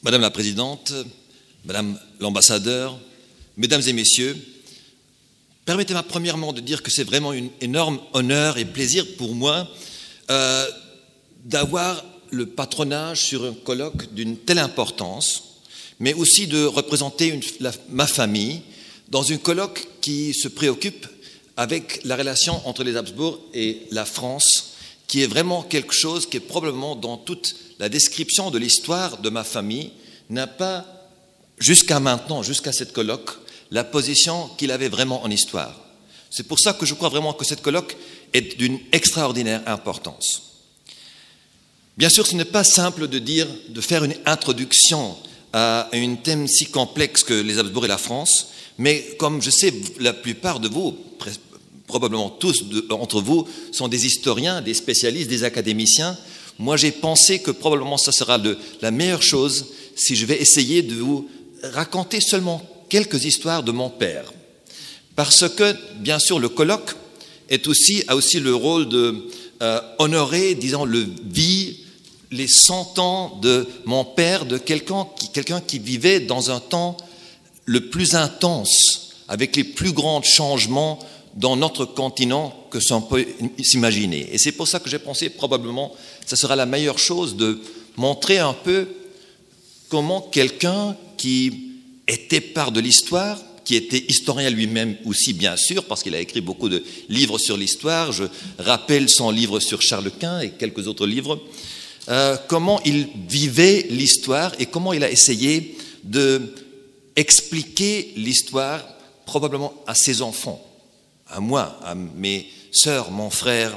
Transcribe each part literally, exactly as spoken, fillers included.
Madame la Présidente, Madame l'Ambassadeur, Mesdames et Messieurs, permettez-moi premièrement de dire que c'est vraiment un énorme honneur et plaisir pour moi euh, d'avoir le patronage sur un colloque d'une telle importance, mais aussi de représenter une, la, ma famille dans un colloque qui se préoccupe avec la relation entre les Habsbourg et la France, qui est vraiment quelque chose qui est probablement dans toute la description de l'histoire de ma famille, n'a pas, jusqu'à maintenant, jusqu'à cette colloque, la position qu'il avait vraiment en histoire. C'est pour ça que je crois vraiment que cette colloque est d'une extraordinaire importance. Bien sûr, ce n'est pas simple de dire, de faire une introduction à un thème si complexe que les Habsbourg et la France, mais comme je sais, la plupart de vous, probablement tous d'entre vous, sont des historiens, des spécialistes, des académiciens. Moi, j'ai pensé que probablement ça sera le, la meilleure chose si je vais essayer de vous raconter seulement quelques histoires de mon père. Parce que, bien sûr, le colloque est aussi, a aussi le rôle de euh, honorer, disons, le vie, les cent ans de mon père, de quelqu'un qui, quelqu'un qui vivait dans un temps le plus intense, avec les plus grands changements dans notre continent que l'on peut s'imaginer. Et c'est pour ça que j'ai pensé probablement que ce sera la meilleure chose de montrer un peu comment quelqu'un qui était part de l'histoire, qui était historien lui-même aussi bien sûr, parce qu'il a écrit beaucoup de livres sur l'histoire, je rappelle son livre sur Charles Quint et quelques autres livres, euh, comment il vivait l'histoire et comment il a essayé d'expliquer l'histoire probablement à ses enfants, à moi, à mes sœurs, mon frère.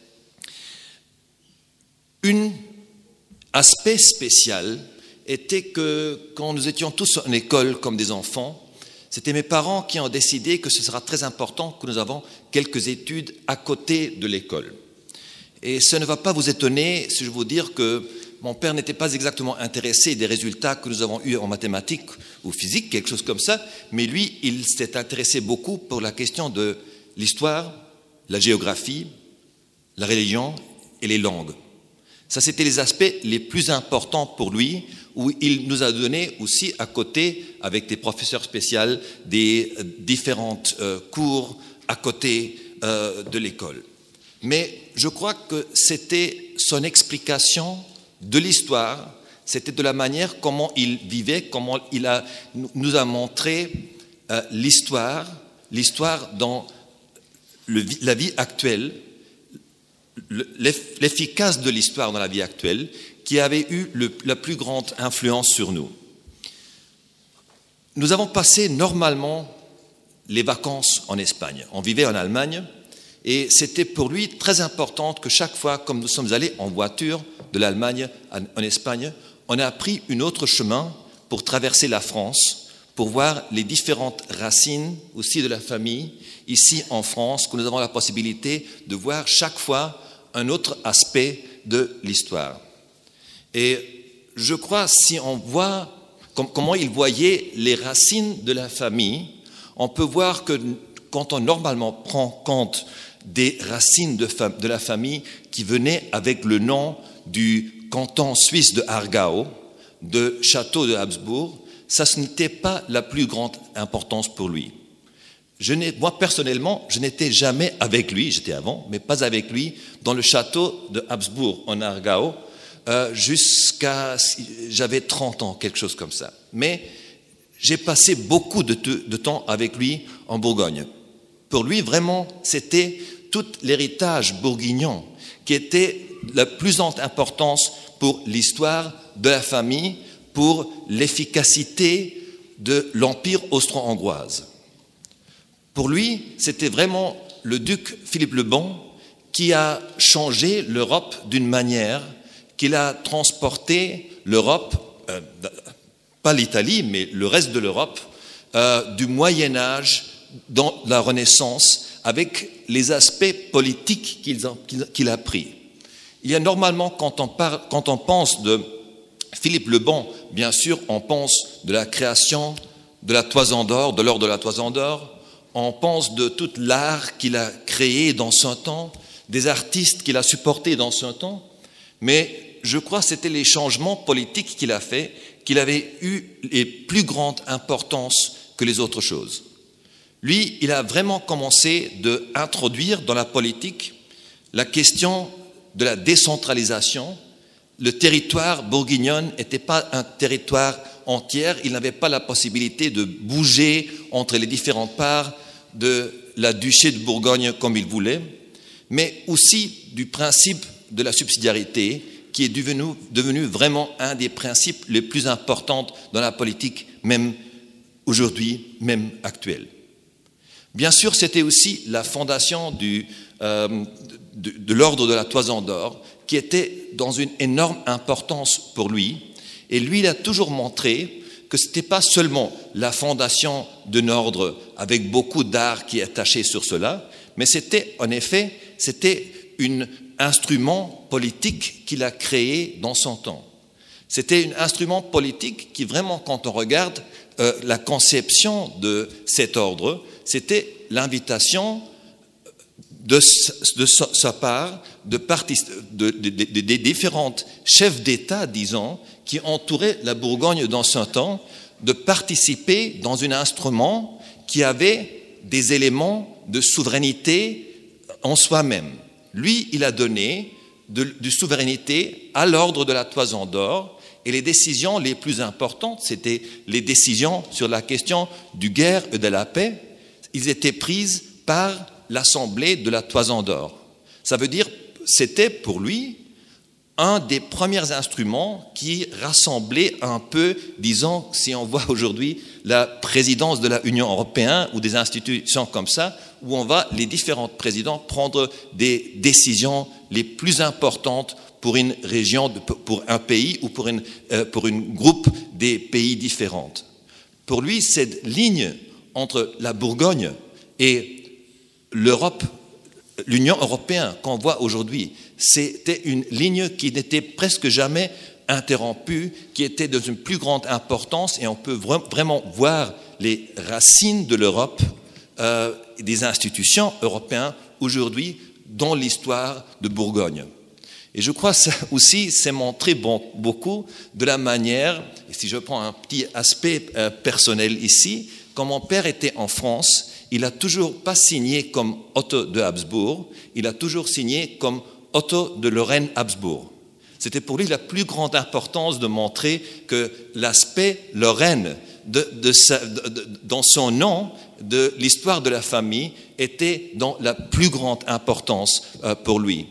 Un aspect spécial était que quand nous étions tous en école comme des enfants, c'était mes parents qui ont décidé que ce sera très important que nous avons quelques études à côté de l'école. Et ça ne va pas vous étonner si je vous dire que mon père n'était pas exactement intéressé des résultats que nous avons eus en mathématiques ou physique, quelque chose comme ça, mais lui, il s'est intéressé beaucoup pour la question de l'histoire, la géographie, la religion et les langues. Ça, c'était les aspects les plus importants pour lui, où il nous a donné aussi à côté, avec des professeurs spéciaux, des euh, différents euh, cours à côté euh, de l'école. Mais je crois que c'était son explication de l'histoire, c'était de la manière comment il vivait, comment il a, nous a montré euh, l'histoire, l'histoire dans le, la vie actuelle, l'efficace de l'histoire dans la vie actuelle, qui avait eu le, la plus grande influence sur nous. Nous avons passé normalement les vacances en Espagne. On vivait en Allemagne et c'était pour lui très important que chaque fois, comme nous sommes allés en voiture de l'Allemagne en Espagne, on a pris un autre chemin pour traverser la France, pour voir les différentes racines aussi de la famille ici en France, que nous avons la possibilité de voir chaque fois un autre aspect de l'histoire. Et je crois, si on voit comment il voyait les racines de la famille, on peut voir que quand on normalement prend compte des racines de, fam- de la famille qui venaient avec le nom du canton suisse de Aargau, de château de Habsbourg, ça ce n'était pas la plus grande importance pour lui. Je n'ai, moi, personnellement, je n'étais jamais avec lui, j'étais avant, mais pas avec lui, dans le château de Habsbourg, en Aargau, euh, jusqu'à... J'avais trente ans, quelque chose comme ça. Mais j'ai passé beaucoup de, de temps avec lui en Bourgogne. Pour lui, vraiment, c'était tout l'héritage bourguignon qui était la plus grande importance pour l'histoire de la famille, pour l'efficacité de l'Empire austro-hongroise. Pour lui, c'était vraiment le duc Philippe le Bon qui a changé l'Europe d'une manière, qu'il a transporté l'Europe, euh, pas l'Italie, mais le reste de l'Europe, euh, du Moyen-Âge dans la Renaissance, avec les aspects politiques qu'il a, qu'il a pris. Il y a normalement, quand on, parle, quand on pense de Philippe le Bon, bien sûr, on pense de la création de la Toison d'Or, de l'or de la Toison d'Or, on pense de tout l'art qu'il a créé dans son temps, des artistes qu'il a supportés dans son temps, mais je crois que c'était les changements politiques qu'il a fait qu'il avait eu les plus grandes importances que les autres choses. Lui, il a vraiment commencé d'introduire dans la politique la question de la décentralisation. Le territoire bourguignon n'était pas un territoire entier, il n'avait pas la possibilité de bouger entre les différentes parts de la duché de Bourgogne comme il voulait, mais aussi du principe de la subsidiarité, qui est devenu, devenu vraiment un des principes les plus importants dans la politique, même aujourd'hui, même actuelle. Bien sûr, c'était aussi la fondation du, euh, de, de l'ordre de la Toison d'Or, qui était dans une énorme importance pour lui. Et lui, il a toujours montré que ce n'était pas seulement la fondation d'un ordre avec beaucoup d'art qui est attaché sur cela, mais c'était, en effet, c'était un instrument politique qu'il a créé dans son temps. C'était un instrument politique qui, vraiment, quand on regarde euh, la conception de cet ordre, c'était l'invitation de, de sa part de partic- de, de, de, de, des différents chefs d'État, disons, qui entouraient la Bourgogne dans son temps, de participer dans un instrument qui avait des éléments de souveraineté en soi-même. Lui, il a donné de, de souveraineté à l'ordre de la Toison d'Or, et les décisions les plus importantes, c'était les décisions sur la question du guerre et de la paix, ils étaient prises par l'Assemblée de la Toison d'Or. Ça veut dire, c'était pour lui un des premiers instruments qui rassemblait un peu, disons, si on voit aujourd'hui la présidence de l'Union européenne ou des institutions comme ça, où on va, les différents présidents, prendre des décisions les plus importantes pour une région, pour un pays ou pour, une, pour un groupe des pays différents. Pour lui, cette ligne entre la Bourgogne et l'Europe, l'Union européenne qu'on voit aujourd'hui, c'était une ligne qui n'était presque jamais interrompue, qui était de une plus grande importance, et on peut vraiment voir les racines de l'Europe, euh, des institutions européennes aujourd'hui dans l'histoire de Bourgogne. Et je crois que ça aussi, c'est montré bon, beaucoup de la manière, et si je prends un petit aspect euh, personnel ici, quand mon père était en France, il n'a toujours pas signé comme Otto de Habsbourg, il a toujours signé comme Otto de Lorraine-Habsbourg. C'était pour lui la plus grande importance de montrer que l'aspect Lorraine de, de sa, de, de, dans son nom, de l'histoire de la famille, était dans la plus grande importance euh, pour lui.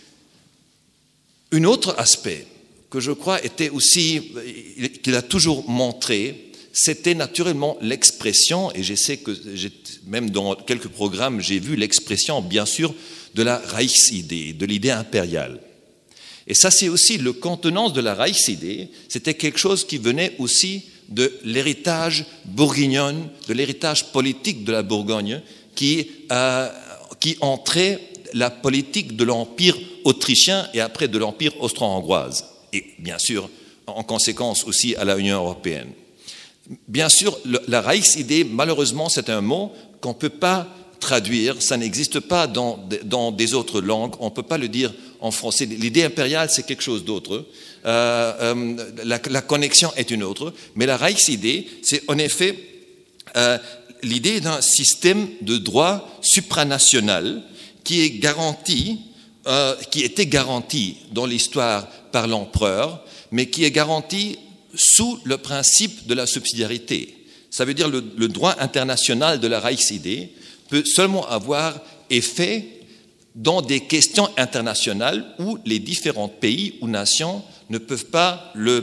Un autre aspect que je crois était aussi, qu'il a toujours montré, c'était naturellement l'expression, et je sais que j'ai, même dans quelques programmes, j'ai vu l'expression, bien sûr, de la Reichsidee, de l'idée impériale. Et ça, c'est aussi le contenance de la Reichsidee, c'était quelque chose qui venait aussi de l'héritage bourguignon, de l'héritage politique de la Bourgogne, qui, euh, qui entrait la politique de l'Empire autrichien et après de l'Empire austro-hongroise, et bien sûr, en conséquence aussi à l'Union européenne. Bien sûr, la Reichsidee, malheureusement, c'est un mot qu'on ne peut pas traduire, ça n'existe pas dans, dans des autres langues, on ne peut pas le dire en français. L'idée impériale, c'est quelque chose d'autre, euh, euh, la, la connexion est une autre, mais la Reichsidee, c'est en effet euh, l'idée d'un système de droit supranational qui est garanti, euh, qui était garanti dans l'histoire par l'empereur, mais qui est garanti sous le principe de la subsidiarité. Ça veut dire que le, le droit international de la Reichsidee peut seulement avoir effet dans des questions internationales où les différents pays ou nations ne peuvent pas le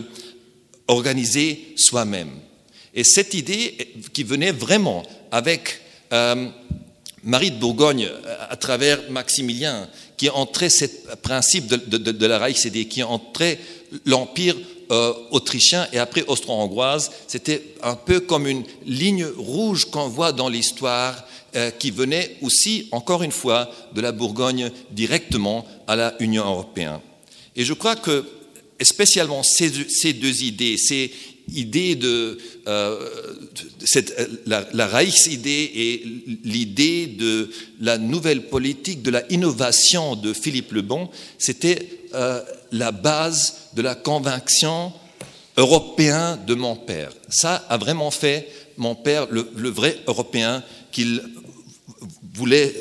organiser soi-même. Et cette idée qui venait vraiment avec euh, Marie de Bourgogne à travers Maximilien, qui entrait ce principe de, de, de la Reichsidee, qui entrait l'Empire euh, autrichien et après austro-hongroise, c'était un peu comme une ligne rouge qu'on voit dans l'histoire euh, qui venait aussi, encore une fois, de la Bourgogne directement à la Union européenne. Et je crois que, spécialement ces, ces deux idées, ces idée de, euh, de cette, la, la Reichsidee et l'idée de la nouvelle politique, de la innovation de Philippe le Bon, c'était euh, la base de la conviction européen de mon père. Ça a vraiment fait mon père le, le vrai européen qu'il voulait,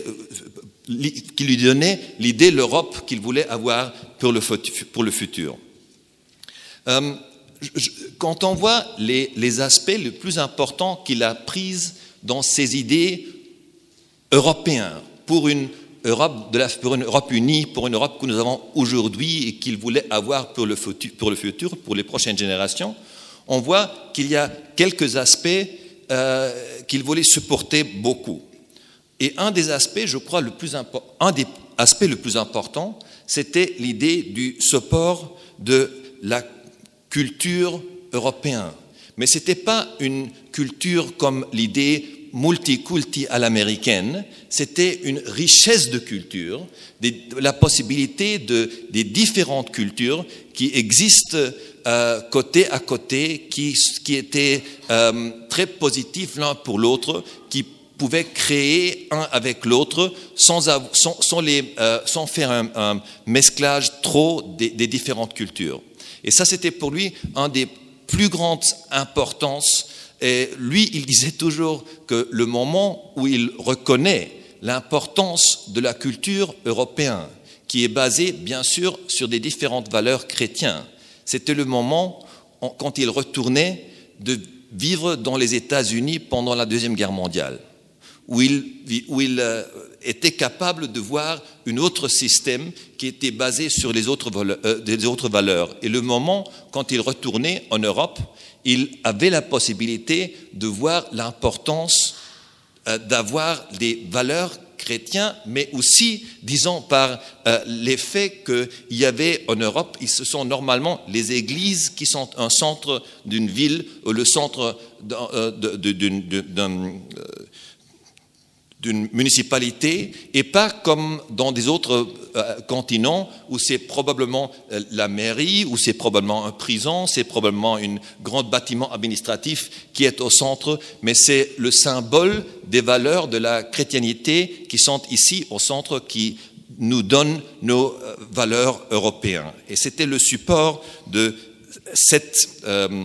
qui lui donnait l'idée de l'Europe qu'il voulait avoir pour le, pour le futur. Euh, je, quand on voit les, les aspects les plus importants qu'il a pris dans ses idées européennes pour une Europe, de la, pour une Europe unie, pour une Europe que nous avons aujourd'hui et qu'il voulait avoir pour le, futur, pour le futur, pour les prochaines générations, on voit qu'il y a quelques aspects euh, qu'il voulait supporter beaucoup. Et un des aspects, je crois, le plus impo- un des aspects le plus important, c'était l'idée du support de la culture européenne. Mais ce n'était pas une culture comme l'idée multiculti à l'américaine, c'était une richesse de culture, des, la possibilité de, des différentes cultures qui existent euh, côté à côté, qui, qui étaient euh, très positifs l'un pour l'autre, qui pouvaient créer un avec l'autre sans, sans, sans, les, euh, sans faire un, un mesclage trop des, des différentes cultures. Et ça, c'était pour lui un des plus grandes importances. Et lui, il disait toujours que le moment où il reconnaît l'importance de la culture européenne, qui est basée, bien sûr, sur des différentes valeurs chrétiennes, c'était le moment quand il retournait de vivre dans les États-Unis pendant la Deuxième Guerre mondiale, où il, où il euh, était capable de voir un autre système qui était basé sur les autres, euh, des autres valeurs. Et le moment, quand il retournait en Europe, il avait la possibilité de voir l'importance euh, d'avoir des valeurs chrétiennes, mais aussi, disons, par euh, l'effet qu'il y avait en Europe, ce sont normalement les églises qui sont un centre d'une ville, ou le centre d'un, euh, d'une, d'un, euh, d'une municipalité, et pas comme dans des autres euh, continents où c'est probablement euh, la mairie, où c'est probablement une prison, c'est probablement un grand bâtiment administratif qui est au centre, mais c'est le symbole des valeurs de la chrétienté qui sont ici au centre, qui nous donnent nos euh, valeurs européennes. Et c'était le support de cette euh,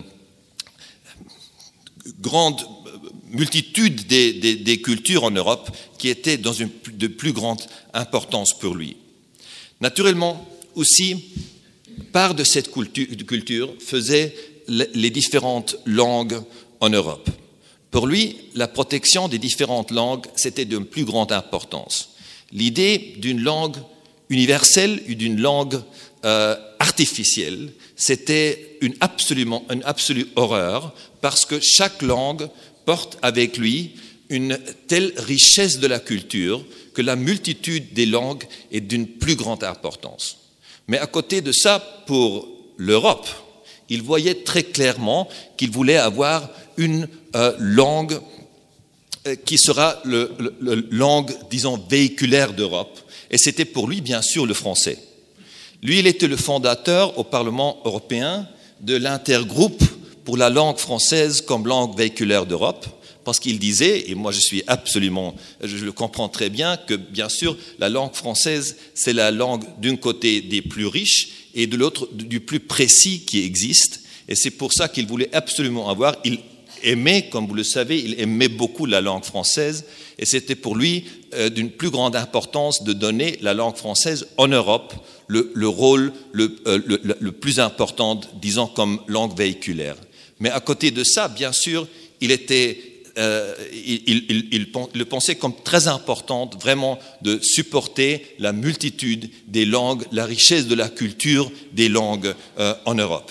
grande multitude des, des, des cultures en Europe qui étaient dans une de plus grande importance pour lui. Naturellement, aussi, part de cette culture faisait les différentes langues en Europe. Pour lui, la protection des différentes langues, c'était d'une plus grande importance. L'idée d'une langue universelle ou d'une langue euh, artificielle, c'était une, absolument, une absolue horreur, parce que chaque langue porte avec lui une telle richesse de la culture que la multitude des langues est d'une plus grande importance. Mais à côté de ça, pour l'Europe, il voyait très clairement qu'il voulait avoir une euh, langue euh, qui sera le, le, le langue, disons, véhiculaire d'Europe. Et c'était pour lui, bien sûr, le français. Lui, il était le fondateur au Parlement européen de l'intergroupe pour la langue française comme langue véhiculaire d'Europe, parce qu'il disait, et moi je suis absolument, je le comprends très bien, que bien sûr la langue française c'est la langue d'un côté des plus riches et de l'autre du plus précis qui existe, et c'est pour ça qu'il voulait absolument avoir, il aimait, comme vous le savez, il aimait beaucoup la langue française, et c'était pour lui euh, d'une plus grande importance de donner la langue française en Europe le, le rôle le, euh, le, le plus important, disons, comme langue véhiculaire. Mais à côté de ça, bien sûr, il était, euh, il, il, il, il le pensait comme très important, vraiment, de supporter la multitude des langues, la richesse de la culture des langues euh, en Europe.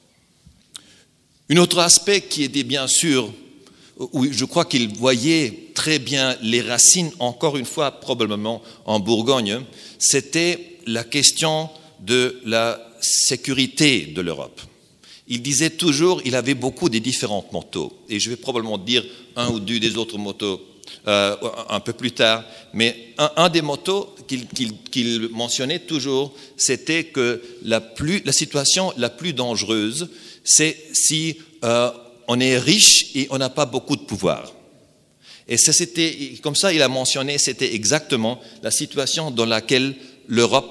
Un autre aspect qui était bien sûr, où je crois qu'il voyait très bien les racines, encore une fois, probablement en Bourgogne, c'était la question de la sécurité de l'Europe. Il disait toujours, il avait beaucoup des différentes motos, et je vais probablement dire un ou deux des autres motos euh, un peu plus tard, mais un, un des motos qu'il, qu'il, qu'il mentionnait toujours, c'était que la, plus, la situation la plus dangereuse, c'est si euh, on est riche et on n'a pas beaucoup de pouvoir. Et ça, c'était, comme ça, il a mentionné, c'était exactement la situation dans laquelle l'Europe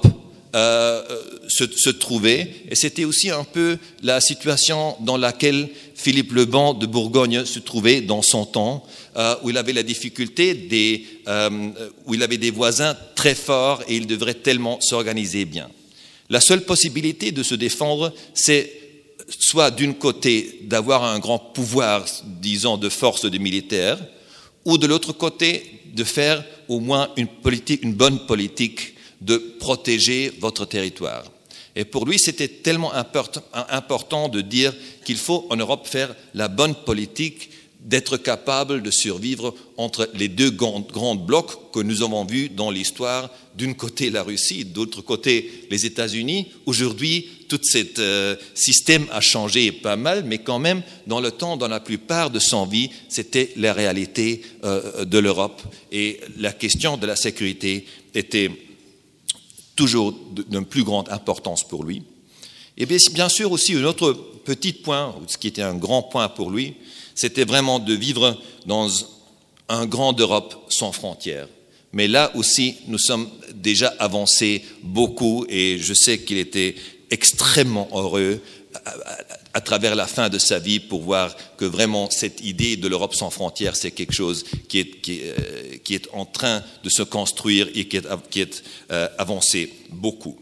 euh, se, se trouvait. Et c'était aussi un peu la situation dans laquelle Philippe le Bon de Bourgogne se trouvait dans son temps, euh, où il avait la difficulté, des, euh, où il avait des voisins très forts et il devrait tellement s'organiser bien. La seule possibilité de se défendre, c'est soit d'une côté d'avoir un grand pouvoir, disons, de force de militaires, ou de l'autre côté de faire au moins une, politique, une bonne politique de protéger votre territoire. Et pour lui, c'était tellement important de dire qu'il faut en Europe faire la bonne politique, d'être capable de survivre entre les deux grands blocs que nous avons vus dans l'histoire, d'une côté la Russie, de l'autre côté les États-Unis. Aujourd'hui, tout ce euh, système a changé pas mal, mais quand même, dans le temps, dans la plupart de son vie, c'était la réalité euh, de l'Europe. Et la question de la sécurité était toujours d'une plus grande importance pour lui. Et bien, bien sûr aussi, un autre petit point, ce qui était un grand point pour lui, c'était vraiment de vivre dans un grand Europe sans frontières. Mais là aussi, nous sommes déjà avancés beaucoup et je sais qu'il était extrêmement heureux à, à, à travers la fin de sa vie pour voir que vraiment cette idée de l'Europe sans frontières, c'est quelque chose qui est, qui, euh, qui est en train de se construire et qui est, qui est euh, avancé beaucoup.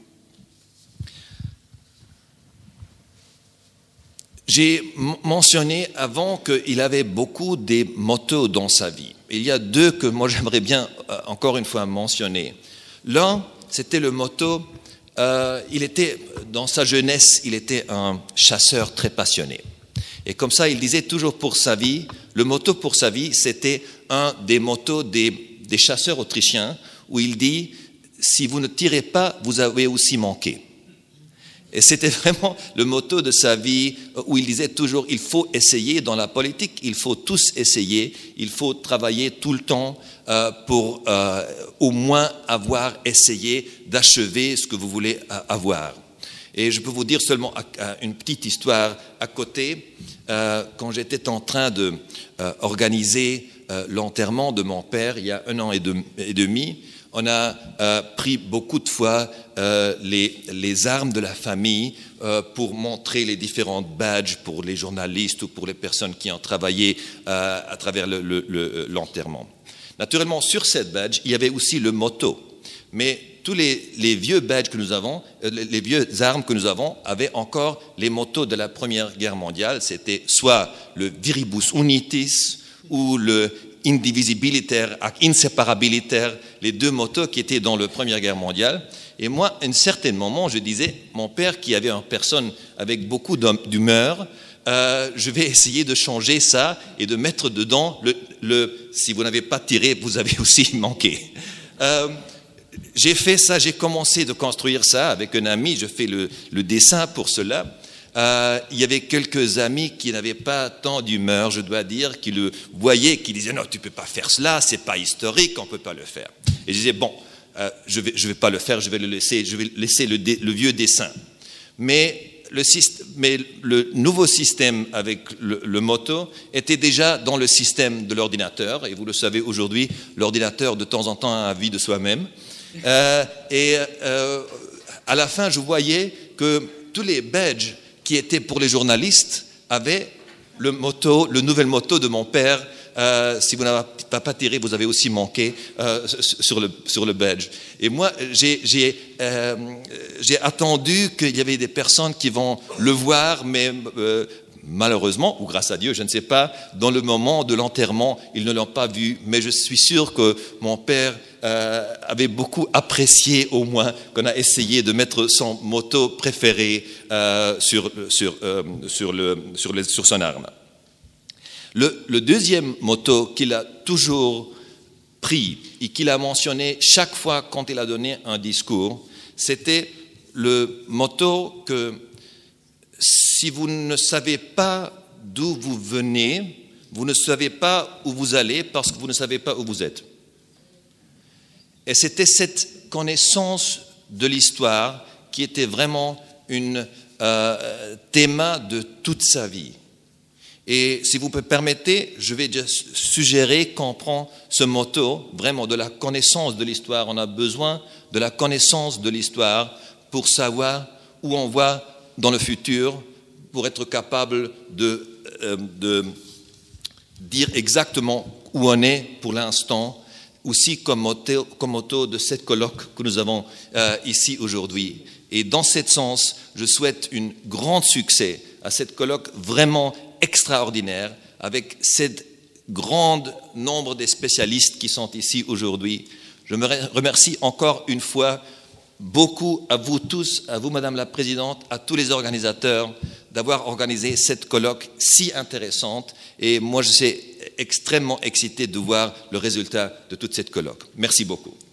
J'ai mentionné avant qu'il avait beaucoup des mottos dans sa vie. Il y a deux que moi j'aimerais bien euh, encore une fois mentionner. L'un, c'était le motto, euh, il était, dans sa jeunesse, il était un chasseur très passionné. Et comme ça, il disait toujours pour sa vie, le motto pour sa vie, c'était un des mottos des, des chasseurs autrichiens, où il dit, si vous ne tirez pas, vous avez aussi manqué. Et c'était vraiment le motto de sa vie où il disait toujours, il faut essayer dans la politique, il faut tous essayer, il faut travailler tout le temps euh, pour euh, au moins avoir essayé d'achever ce que vous voulez avoir. Et je peux vous dire seulement une petite histoire à côté. Euh, quand j'étais en train d'organiser euh, euh, l'enterrement de mon père il y a un an et, de, et demi, on a euh, pris beaucoup de fois euh, les, les armes de la famille euh, pour montrer les différents badges pour les journalistes ou pour les personnes qui ont travaillé euh, à travers le, le, le, l'enterrement. Naturellement, sur cette badge, il y avait aussi le motto. Mais tous les, les vieux badges que nous avons, euh, les, les vieux armes que nous avons, avaient encore les mottos de la Première Guerre mondiale. C'était soit le viribus unitis ou le indivisibilitaire, inséparabilitaire, les deux mottos qui étaient dans la Première Guerre mondiale. Et moi, à un certain moment, je disais, mon père qui avait une personne avec beaucoup d'humeur, euh, je vais essayer de changer ça et de mettre dedans le, le si vous n'avez pas tiré, vous avez aussi manqué. Euh, j'ai fait ça, j'ai commencé de construire ça avec un ami, je fais le, le dessin pour cela. Euh, il y avait quelques amis qui n'avaient pas tant d'humeur, je dois dire, qui le voyaient, qui disaient « Non, tu ne peux pas faire cela, c'est pas historique, on ne peut pas le faire. » Et je disais « Bon, euh, je ne vais, je vais pas le faire, je vais le laisser, je vais laisser le, dé, le vieux dessin. » Mais le, mais le nouveau système avec le, le motto était déjà dans le système de l'ordinateur. Et vous le savez aujourd'hui, l'ordinateur de temps en temps a un avis de soi-même. Euh, et euh, à la fin, je voyais que tous les badges qui était pour les journalistes, avait le motto, le nouvel motto de mon père, euh, si vous n'avez pas tiré, vous avez aussi manqué euh, sur, le, sur le badge. Et moi, j'ai, j'ai, euh, j'ai attendu qu'il y avait des personnes qui vont le voir, mais euh, malheureusement, ou grâce à Dieu, je ne sais pas, dans le moment de l'enterrement, ils ne l'ont pas vu, mais je suis sûr que mon père euh, avait beaucoup apprécié au moins qu'on a essayé de mettre son motto préféré euh, sur, sur, euh, sur, le, sur, les, sur son arme. Le, le deuxième motto qu'il a toujours pris et qu'il a mentionné chaque fois quand il a donné un discours, c'était le motto que si vous ne savez pas d'où vous venez, vous ne savez pas où vous allez parce que vous ne savez pas où vous êtes. Et c'était cette connaissance de l'histoire qui était vraiment un euh, thème de toute sa vie. Et si vous me permettez, je vais juste suggérer qu'on prend ce motto, vraiment de la connaissance de l'histoire. On a besoin de la connaissance de l'histoire pour savoir où on va dans le futur, pour être capable de, euh, de dire exactement où on est pour l'instant, aussi comme motto, comme motto de cette colloque que nous avons euh, ici aujourd'hui. Et dans ce sens, je souhaite un grand succès à cette colloque vraiment extraordinaire, avec ce grand nombre de spécialistes qui sont ici aujourd'hui. Je me remercie encore une fois beaucoup à vous tous, à vous Madame la Présidente, à tous les organisateurs d'avoir organisé cette colloque si intéressante. Et moi, je suis extrêmement excité de voir le résultat de toute cette colloque. Merci beaucoup.